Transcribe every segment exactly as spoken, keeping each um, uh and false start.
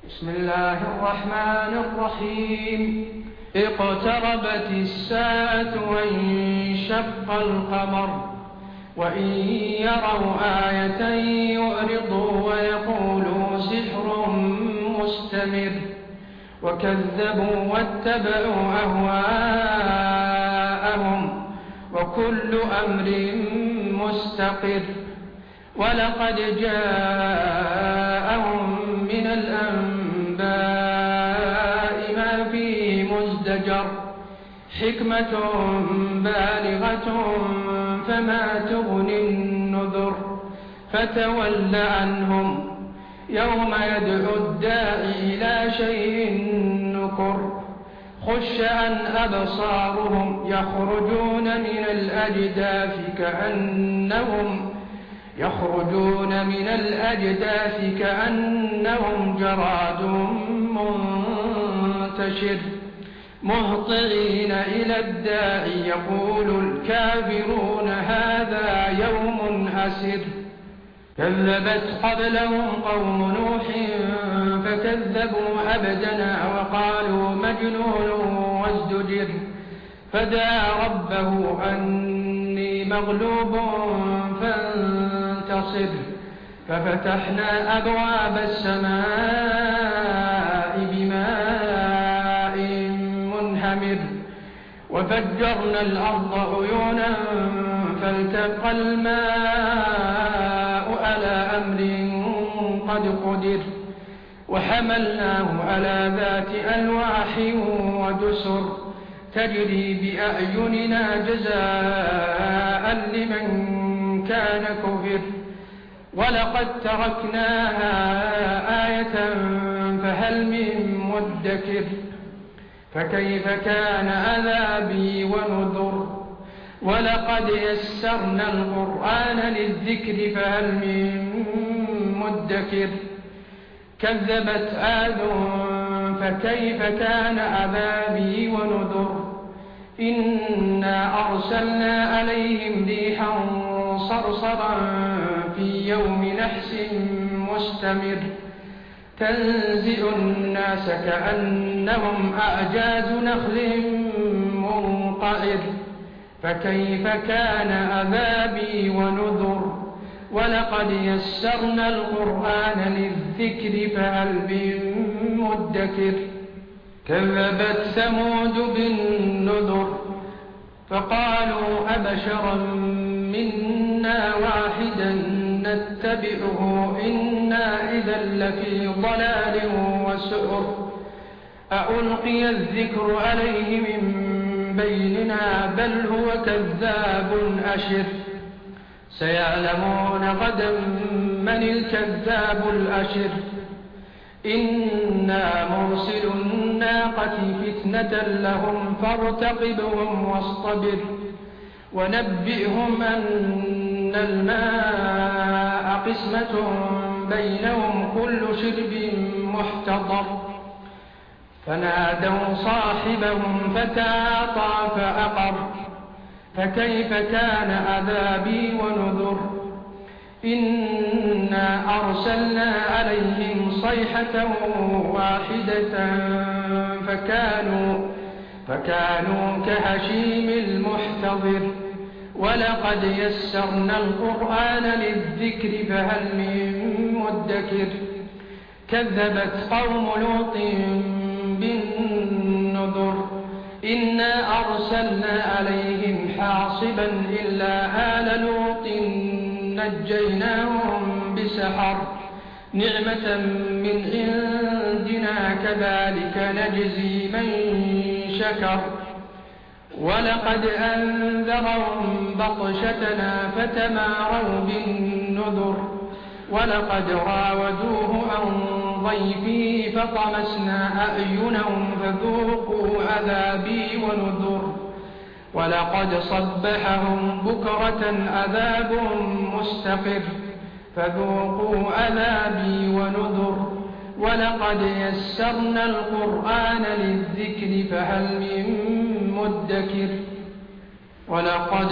بسم الله الرحمن الرحيم. اقتربت الساعة وانشق القمر وإن يروا آية يعرضوا ويقولوا سحر مستمر وكذبوا واتبعوا أهواءهم وكل أمر مستقر. ولقد جاءهم من الأنباء ما فيه مزدجر حكمة بالغة فما تغني النذر. فتول عنهم يوم يدعو الداعي إلى شيء نكر. خش عن أبصارهم يخرجون من الأجداث كأنهم يخرجون من الأجداث كأنهم جراد منتشر مهطعين إلى الداعي يقول الكافرون هذا يوم عسر. كذبت قبلهم قوم نوح فكذبوا عبدنا وقالوا مجنون وازدجر. فدعا ربه أني مغلوب فانتصر. ففتحنا أبواب السماء بماء منهمر وفجرنا الأرض عيونا فالتقى الماء على أمر قد قدر. وحملناه على ذات ألواح ودسر تجري بأعيننا جزاء لمن كان كفر. ولقد تركناها آية فهل من مدكر. فكيف كان عذابي ونذر. ولقد يسرنا القرآن للذكر فهل من مدكر. كذبت عاد فكيف كان عذابي ونذر. إنا أرسلنا عليهم ريحا صرصرا في يوم نحس مستمر تنزع الناس كأنهم أعجاز نخل منقعر. فكيف كان عذابي ونذر. ولقد يسرنا القرآن للذكر فهل من مدكر. كذبت ثمود بالنذر فقالوا أبشرا منا واحدا نتبعه إنا إذا لفي ضلال وسعر. أألقي الذكر عليه من بيننا بل هو كذاب أشر. سيعلمون غدا من الكذاب الأشر. إنا مرسل الناقة فتنة لهم فارتقبهم واصطبر. ونبئهم أن الماء قسمة بينهم كل شرب محتضر. فنادوا صاحبهم فتعاطى فأقر. فكيف كان عذابي ونذر. إنا أرسلنا عليهم صيحة واحدة فكانوا, فكانوا كهشيم المحتضر. ولقد يسرنا القرآن للذكر فهل من مدكر. كذبت قوم لوط بالنذر. إنا أرسلنا عليهم حاصبا إلا آل لوط نجيناهم بسحر نعمة من عندنا كذلك نجزي من شكر. ولقد أنذرهم بطشتنا فتماروا بالنذر. ولقد راودوه عن ضيفه فطمسنا أعينهم فذوقوا عذابي ونذر. ولقد صبحهم بكرة عذاب مستقر فذوقوا عذابي ونذر. ولقد يسرنا القرآن للذكر فهل من مدكر. ولقد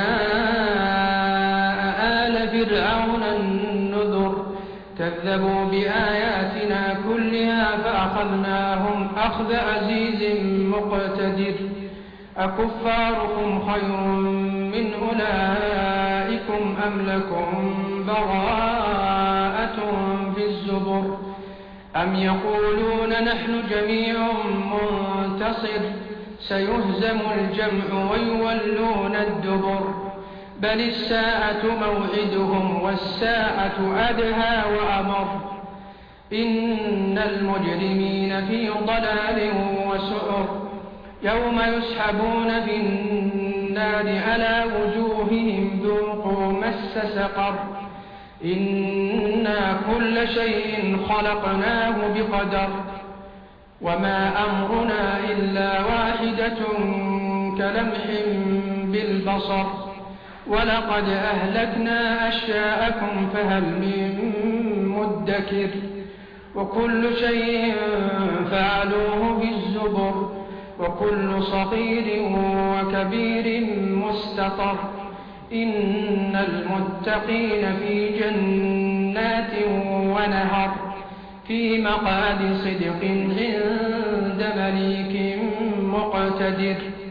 جاء آل فرعون النذر كذبوا بآياتنا كلها فأخذناهم أخذ عزيز مقتدر أكفاركم خير من أولئكم أم لكم براءة في الزبر أم يقولون نحن جميع منتصر سيهزم الجمع ويولون الدبر بل الساعة موعدهم والساعة أدهى وأمر إن المجرمين في ضلال وسعر يوم يسحبون في النار على وجوههم ذوقوا مس سقر إنا كل شيء خلقناه بقدر وما أمرنا إلا واحدة كلمح بالبصر ولقد أهلكنا أشياءكم فهل من مدكر وكل شيء فعلوه بالزبر وكل صغير وكبير مستطر إن المتقين في جنات ونهر في مقعد صدق عند مليك مقتدر